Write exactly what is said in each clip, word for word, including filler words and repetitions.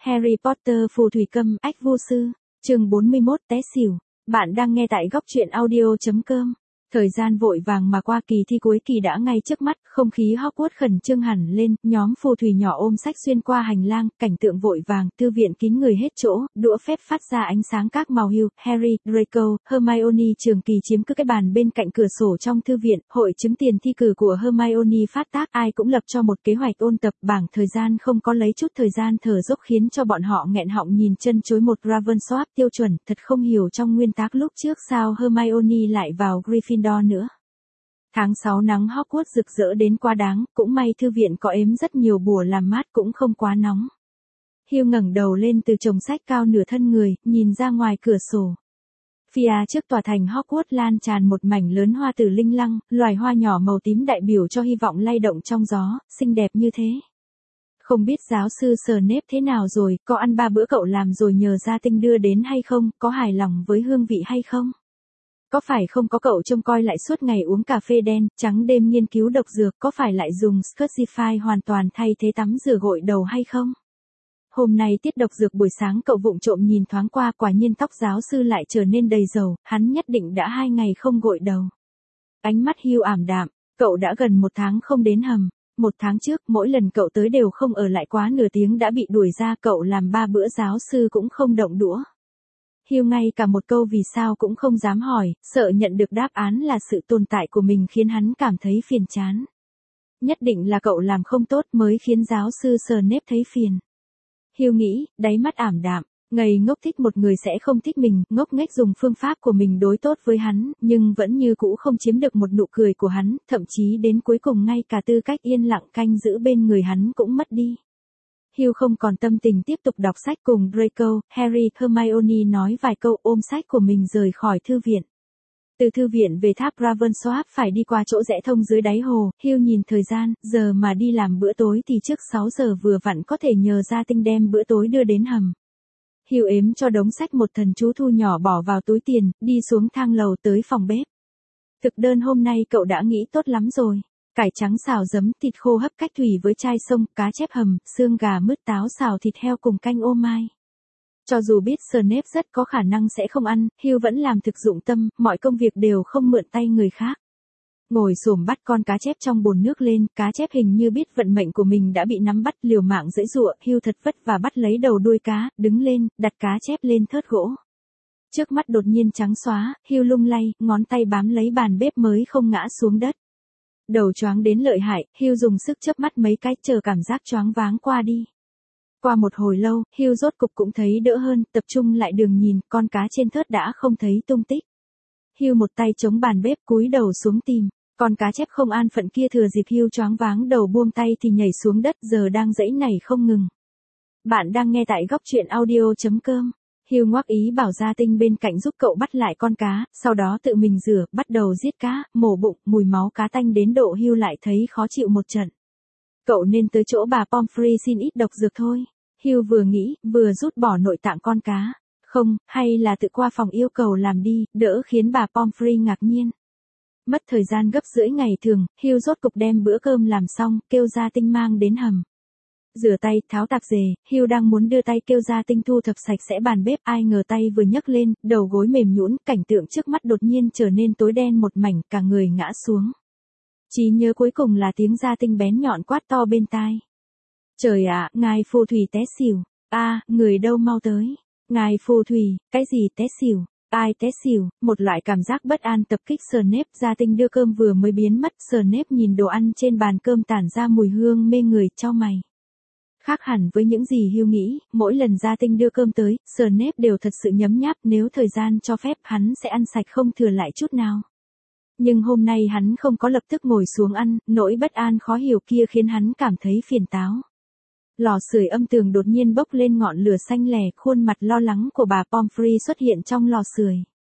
Harry Potter phù thủy câm ách vô sư, chương bốn mươi mốt té xỉu. Bạn đang nghe tại góc truyện audio.com. Thời gian vội vàng mà qua, kỳ thi cuối kỳ đã ngay trước mắt, không khí Hogwarts khẩn trương hẳn lên, nhóm phù thủy nhỏ ôm sách xuyên qua hành lang, cảnh tượng vội vàng, thư viện kín người hết chỗ, đũa phép phát ra ánh sáng các màu hưu, Harry, Draco, Hermione trường kỳ chiếm cứ cái bàn bên cạnh cửa sổ trong thư viện, hội chứng tiền thi cử của Hermione phát tác, ai cũng lập cho một kế hoạch ôn tập, bảng thời gian không có lấy chút thời gian thở dốc khiến cho bọn họ nghẹn họng nhìn chân chối. Một Ravensworth tiêu chuẩn, thật không hiểu trong nguyên tắc lúc trước sao Hermione lại vào Gryffindor nữa. Tháng sáu nắng Hogwarts rực rỡ đến quá đáng, cũng may thư viện có ếm rất nhiều bùa làm mát cũng không quá nóng. Hugh ngẩng đầu lên từ chồng sách cao nửa thân người, nhìn ra ngoài cửa sổ. Phía trước tòa thành Hogwarts lan tràn một mảnh lớn hoa tử linh lăng, loài hoa nhỏ màu tím đại biểu cho hy vọng lay động trong gió, xinh đẹp như thế. Không biết giáo sư Snape thế nào rồi, có ăn ba bữa cậu làm rồi nhờ gia tinh đưa đến hay không, có hài lòng với hương vị hay không? Có phải không có cậu trông coi lại suốt ngày uống cà phê đen, trắng đêm nghiên cứu độc dược, có phải lại dùng Scutify hoàn toàn thay thế tắm rửa gội đầu hay không? Hôm nay tiết độc dược buổi sáng cậu vụng trộm nhìn thoáng qua, quả nhiên tóc giáo sư lại trở nên đầy dầu, hắn nhất định đã hai ngày không gội đầu. Ánh mắt Hugh ảm đạm, cậu đã gần một tháng không đến hầm. Một tháng trước, mỗi lần cậu tới đều không ở lại quá nửa tiếng đã bị đuổi ra, cậu làm ba bữa giáo sư cũng không động đũa. Hugh ngay cả một câu vì sao cũng không dám hỏi, sợ nhận được đáp án là sự tồn tại của mình khiến hắn cảm thấy phiền chán. Nhất định là cậu làm không tốt mới khiến giáo sư Snape thấy phiền. Hugh nghĩ, đáy mắt ảm đạm, ngây ngốc thích một người sẽ không thích mình, ngốc nghếch dùng phương pháp của mình đối tốt với hắn, nhưng vẫn như cũ không chiếm được một nụ cười của hắn, thậm chí đến cuối cùng ngay cả tư cách yên lặng canh giữ bên người hắn cũng mất đi. Hugh không còn tâm tình tiếp tục đọc sách cùng Draco, Harry, Hermione nói vài câu ôm sách của mình rời khỏi thư viện. Từ thư viện về tháp Ravensworth phải đi qua chỗ rẽ thông dưới đáy hồ, Hugh nhìn thời gian, giờ mà đi làm bữa tối thì trước sáu giờ vừa vặn có thể nhờ gia tinh đem bữa tối đưa đến hầm. Hugh ếm cho đống sách một thần chú thu nhỏ bỏ vào túi tiền, đi xuống thang lầu tới phòng bếp. Thực đơn hôm nay cậu đã nghĩ tốt lắm rồi. Cải trắng xào giấm, thịt khô hấp cách thủy với chai sông, cá chép hầm, xương gà mứt, táo xào thịt heo cùng canh ô mai. Cho dù biết Snape rất có khả năng sẽ không ăn, Hugh vẫn làm thực dụng tâm, mọi công việc đều không mượn tay người khác. Ngồi xổm bắt con cá chép trong bồn nước lên, cá chép hình như biết vận mệnh của mình đã bị nắm bắt, liều mạng giãy giụa, Hugh thật vất vả bắt lấy đầu đuôi cá, đứng lên, đặt cá chép lên thớt gỗ. Trước mắt đột nhiên trắng xóa, Hugh lung lay, ngón tay bám lấy bàn bếp mới không ngã xuống đất. Đầu choáng đến lợi hại, Hugh dùng sức chớp mắt mấy cái chờ cảm giác choáng váng qua đi. Qua một hồi lâu, Hugh rốt cục cũng thấy đỡ hơn, tập trung lại đường nhìn, con cá trên thớt đã không thấy tung tích. Hugh một tay chống bàn bếp cúi đầu xuống tìm, con cá chép không an phận kia thừa dịp Hugh choáng váng đầu buông tay thì nhảy xuống đất, giờ đang giãy nảy không ngừng. Bạn đang nghe tại góc truyện audio.com. Hugh ngoắc ý bảo gia tinh bên cạnh giúp cậu bắt lại con cá, sau đó tự mình rửa, bắt đầu giết cá, mổ bụng, mùi máu cá tanh đến độ Hugh lại thấy khó chịu một trận. Cậu nên tới chỗ bà Pomfrey xin ít độc dược thôi. Hugh vừa nghĩ, vừa rút bỏ nội tạng con cá. Không, hay là tự qua phòng yêu cầu làm đi, đỡ khiến bà Pomfrey ngạc nhiên. Mất thời gian gấp rưỡi ngày thường, Hugh rốt cục đem bữa cơm làm xong, kêu gia tinh mang đến hầm. Rửa tay, tháo tạp dề, Hugh đang muốn đưa tay kêu gia tinh thu thập sạch sẽ bàn bếp, ai ngờ tay vừa nhấc lên, đầu gối mềm nhũn, cảnh tượng trước mắt đột nhiên trở nên tối đen một mảnh, cả người ngã xuống. Chỉ nhớ cuối cùng là tiếng gia tinh bén nhọn quát to bên tai. Trời ạ, ngài phù thủy té xỉu. A, à, người đâu mau tới. Ngài phù thủy, cái gì té xỉu? Ai té xỉu? Một loại cảm giác bất an tập kích Snape, gia tinh đưa cơm vừa mới biến mất, Snape nhìn đồ ăn trên bàn cơm tản ra mùi hương mê người, chau mày. Khác hẳn với những gì Hugh nghĩ, mỗi lần gia tinh đưa cơm tới, Snape đều thật sự nhấm nháp, nếu thời gian cho phép hắn sẽ ăn sạch không thừa lại chút nào. Nhưng hôm nay hắn không có lập tức ngồi xuống ăn, nỗi bất an khó hiểu kia khiến hắn cảm thấy phiền táo. Lò sưởi âm tường đột nhiên bốc lên ngọn lửa xanh lè, khuôn mặt lo lắng của bà Pomfrey xuất hiện trong lò sưởi.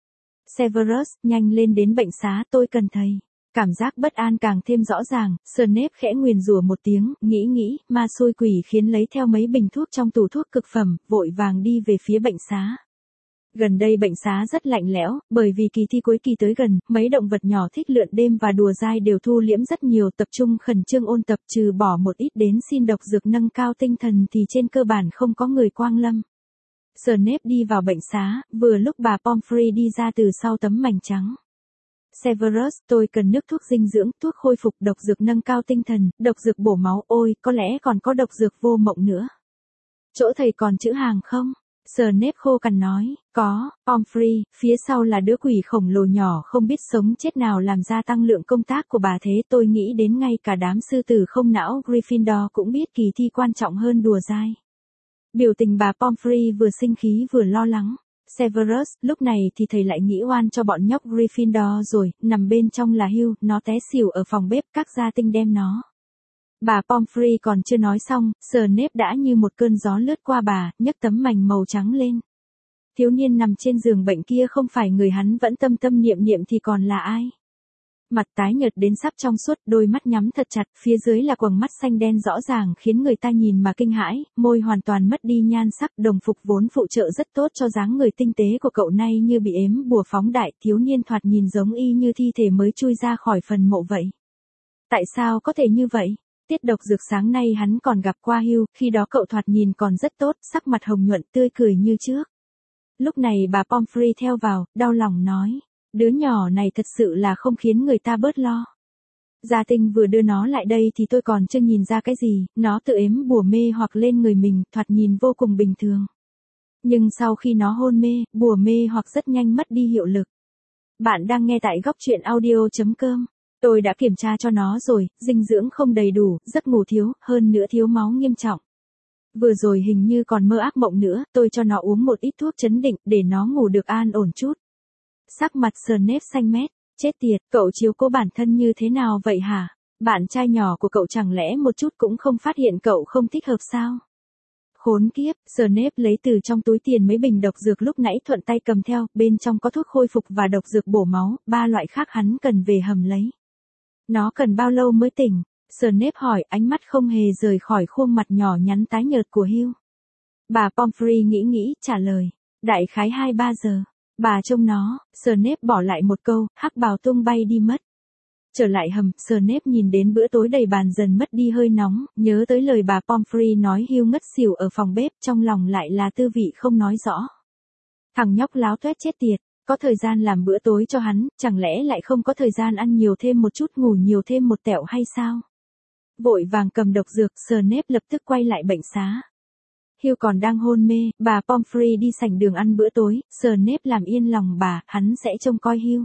Severus, nhanh lên đến bệnh xá, tôi cần thầy. Cảm giác bất an càng thêm rõ ràng, Snape khẽ nguyền rủa một tiếng, nghĩ nghĩ, ma xui quỷ khiến lấy theo mấy bình thuốc trong tủ thuốc cực phẩm, vội vàng đi về phía bệnh xá. Gần đây bệnh xá rất lạnh lẽo, bởi vì kỳ thi cuối kỳ tới gần, mấy động vật nhỏ thích lượn đêm và đùa dai đều thu liễm rất nhiều, tập trung khẩn trương ôn tập, trừ bỏ một ít đến xin độc dược nâng cao tinh thần thì trên cơ bản không có người quang lâm. Snape đi vào bệnh xá, vừa lúc bà Pomfrey đi ra từ sau tấm mảnh trắng. Severus, tôi cần nước thuốc dinh dưỡng, thuốc khôi phục, độc dược nâng cao tinh thần, độc dược bổ máu, ôi, có lẽ còn có độc dược vô mộng nữa. Chỗ thầy còn chữ hàng không? Snape khô cằn nói, có, Pomfrey, phía sau là đứa quỷ khổng lồ nhỏ không biết sống chết nào làm gia tăng lượng công tác của bà thế, tôi nghĩ đến ngay cả đám sư tử không não Gryffindor cũng biết kỳ thi quan trọng hơn đùa dai. Biểu tình bà Pomfrey vừa sinh khí vừa lo lắng. Severus, lúc này thì thầy lại nghĩ oan cho bọn nhóc Gryffindor rồi, nằm bên trong là Hugh, nó té xỉu ở phòng bếp, các gia tinh đem nó. Bà Pomfrey còn chưa nói xong, Snape đã như một cơn gió lướt qua bà, nhấc tấm mảnh màu trắng lên. Thiếu niên nằm trên giường bệnh kia không phải người hắn vẫn tâm tâm niệm niệm thì còn là ai? Mặt tái nhợt đến sắp trong suốt, đôi mắt nhắm thật chặt, phía dưới là quầng mắt xanh đen rõ ràng khiến người ta nhìn mà kinh hãi, môi hoàn toàn mất đi nhan sắc, đồng phục vốn phụ trợ rất tốt cho dáng người tinh tế của cậu nay như bị ếm bùa phóng đại, thiếu niên thoạt nhìn giống y như thi thể mới chui ra khỏi phần mộ vậy. Tại sao có thể như vậy? Tiết độc dược sáng nay hắn còn gặp qua Hugh, khi đó cậu thoạt nhìn còn rất tốt, sắc mặt hồng nhuận tươi cười như trước. Lúc này bà Pomfrey theo vào, đau lòng nói. Đứa nhỏ này thật sự là không khiến người ta bớt lo. Gia tinh vừa đưa nó lại đây thì tôi còn chưa nhìn ra cái gì, nó tự ếm bùa mê hoặc lên người mình, thoạt nhìn vô cùng bình thường. Nhưng sau khi nó hôn mê, bùa mê hoặc rất nhanh mất đi hiệu lực. Bạn đang nghe tại góc truyện audio chấm com. Tôi đã kiểm tra cho nó rồi, dinh dưỡng không đầy đủ, giấc ngủ thiếu, hơn nữa thiếu máu nghiêm trọng. Vừa rồi hình như còn mơ ác mộng nữa, tôi cho nó uống một ít thuốc chấn định để nó ngủ được an ổn chút. Sắc mặt Snape xanh mét, chết tiệt, cậu chiếu cố bản thân như thế nào vậy hả? Bạn trai nhỏ của cậu chẳng lẽ một chút cũng không phát hiện cậu không thích hợp sao? Khốn kiếp, Snape lấy từ trong túi tiền mấy bình độc dược lúc nãy thuận tay cầm theo, bên trong có thuốc khôi phục và độc dược bổ máu, ba loại khác hắn cần về hầm lấy. Nó cần bao lâu mới tỉnh? Snape hỏi, ánh mắt không hề rời khỏi khuôn mặt nhỏ nhắn tái nhợt của Hugh. Bà Pomfrey nghĩ nghĩ, trả lời, đại khái hai ba giờ. Bà trông nó, Snape bỏ lại một câu, hắc bào tung bay đi mất. Trở lại hầm, Snape nhìn đến bữa tối đầy bàn dần mất đi hơi nóng, nhớ tới lời bà Pomfrey nói Hugh ngất xỉu ở phòng bếp, trong lòng lại là tư vị không nói rõ. Thằng nhóc láo toét chết tiệt, có thời gian làm bữa tối cho hắn, chẳng lẽ lại không có thời gian ăn nhiều thêm một chút, ngủ nhiều thêm một tẹo hay sao? Vội vàng cầm độc dược, Snape lập tức quay lại bệnh xá. Hugh còn đang hôn mê, bà Pomfrey đi sảnh đường ăn bữa tối, Snape làm yên lòng bà, hắn sẽ trông coi Hugh.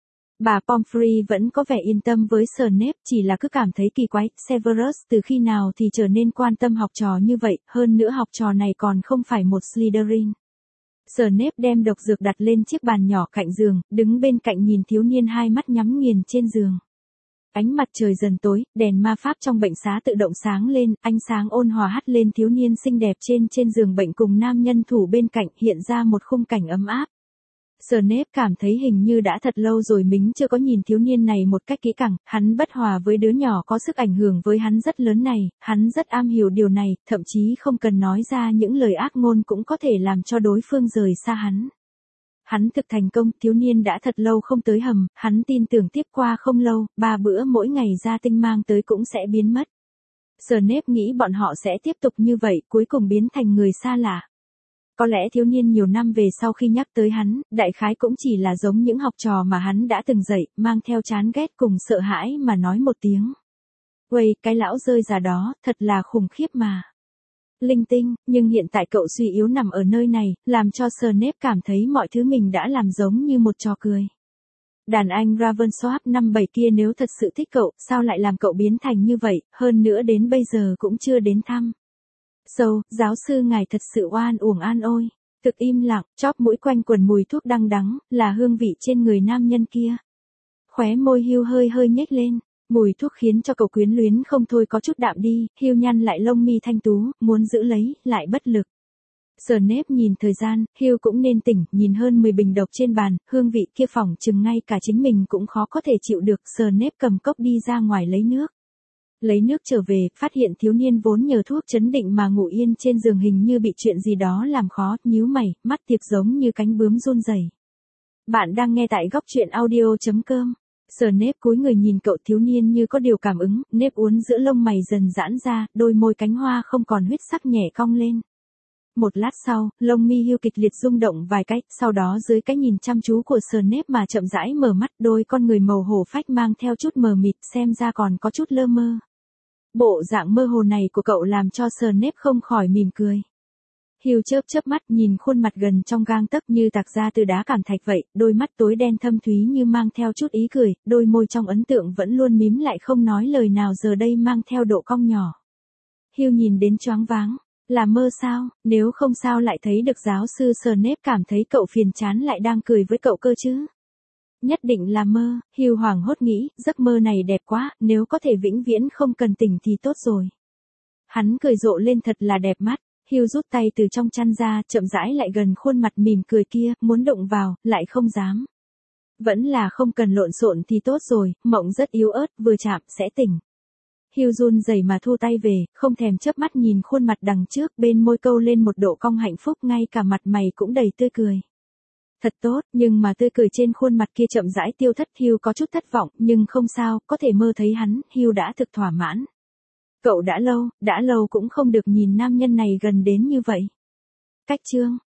Bà Pomfrey vẫn có vẻ yên tâm với Snape, chỉ là cứ cảm thấy kỳ quái, Severus từ khi nào thì trở nên quan tâm học trò như vậy, hơn nữa học trò này còn không phải một Slytherin. Snape đem độc dược đặt lên chiếc bàn nhỏ cạnh giường, đứng bên cạnh nhìn thiếu niên hai mắt nhắm nghiền trên giường. Ánh mặt trời dần tối, đèn ma pháp trong bệnh xá tự động sáng lên, ánh sáng ôn hòa hắt lên thiếu niên xinh đẹp trên trên giường bệnh cùng nam nhân thủ bên cạnh, hiện ra một khung cảnh ấm áp. Snape cảm thấy hình như đã thật lâu rồi mình chưa có nhìn thiếu niên này một cách kỹ càng, hắn bất hòa với đứa nhỏ có sức ảnh hưởng với hắn rất lớn này, hắn rất am hiểu điều này, thậm chí không cần nói ra những lời ác ngôn cũng có thể làm cho đối phương rời xa hắn. Hắn thực thành công, thiếu niên đã thật lâu không tới hầm, hắn tin tưởng tiếp qua không lâu, ba bữa mỗi ngày gia tinh mang tới cũng sẽ biến mất. Snape nghĩ bọn họ sẽ tiếp tục như vậy, cuối cùng biến thành người xa lạ. Có lẽ thiếu niên nhiều năm về sau khi nhắc tới hắn, đại khái cũng chỉ là giống những học trò mà hắn đã từng dạy, mang theo chán ghét cùng sợ hãi mà nói một tiếng. Uầy, cái lão rơi già đó, thật là khủng khiếp mà. Linh tinh, nhưng hiện tại cậu suy yếu nằm ở nơi này, làm cho Snape cảm thấy mọi thứ mình đã làm giống như một trò cười. Đàn anh Ravensworth năm bảy kia nếu thật sự thích cậu, sao lại làm cậu biến thành như vậy, hơn nữa đến bây giờ cũng chưa đến thăm. Sâu, giáo sư ngài thật sự oan uổng an ôi. Thực im lặng, chóp mũi quanh quần mùi thuốc đắng đắng, là hương vị trên người nam nhân kia. Khóe môi Hugh hơi hơi nhếch lên, mùi thuốc khiến cho cậu quyến luyến không thôi có chút đạm đi, Hugh nhăn lại lông mi thanh tú, muốn giữ lấy, lại bất lực. Snape nhìn thời gian, Hugh cũng nên tỉnh, nhìn hơn mười bình độc trên bàn, hương vị kia phỏng chừng ngay cả chính mình cũng khó có thể chịu được, Snape cầm cốc đi ra ngoài lấy nước. Lấy nước trở về, phát hiện thiếu niên vốn nhờ thuốc trấn định mà ngủ yên trên giường hình như bị chuyện gì đó làm khó, nhíu mày, mắt tiệp giống như cánh bướm run rẩy. Bạn đang nghe tại góc truyện audio chấm com. Snape cúi người nhìn cậu thiếu niên như có điều cảm ứng, nếp uốn giữa lông mày dần giãn ra, đôi môi cánh hoa không còn huyết sắc nhẹ cong lên. Một lát sau, lông mi Hugh kịch liệt rung động vài cái, sau đó dưới cái nhìn chăm chú của Snape mà chậm rãi mở mắt, đôi con người màu hổ phách mang theo chút mờ mịt, xem ra còn có chút lơ mơ. Bộ dạng mơ hồ này của cậu làm cho Snape không khỏi mỉm cười. Hugh chớp chớp mắt nhìn khuôn mặt gần trong gang tấc như tạc ra từ đá cẩm thạch vậy, đôi mắt tối đen thâm thúy như mang theo chút ý cười, đôi môi trong ấn tượng vẫn luôn mím lại không nói lời nào giờ đây mang theo độ cong nhỏ. Hugh nhìn đến choáng váng, là mơ sao, nếu không sao lại thấy được giáo sư Snape cảm thấy cậu phiền chán lại đang cười với cậu cơ chứ. Nhất định là mơ, Hugh hoảng hốt nghĩ, giấc mơ này đẹp quá, nếu có thể vĩnh viễn không cần tỉnh thì tốt rồi. Hắn cười rộ lên thật là đẹp mắt. Hugh rút tay từ trong chăn ra, chậm rãi lại gần khuôn mặt mỉm cười kia, muốn động vào, lại không dám. Vẫn là không cần lộn xộn thì tốt rồi, mộng rất yếu ớt, vừa chạm, sẽ tỉnh. Hugh run rẩy mà thu tay về, không thèm chớp mắt nhìn khuôn mặt đằng trước, bên môi câu lên một độ cong hạnh phúc, ngay cả mặt mày cũng đầy tươi cười. Thật tốt, nhưng mà tươi cười trên khuôn mặt kia chậm rãi tiêu thất. Hugh có chút thất vọng, nhưng không sao, có thể mơ thấy hắn, Hugh đã thực thỏa mãn. Cậu đã lâu, đã lâu cũng không được nhìn nam nhân này gần đến như vậy. Cách chương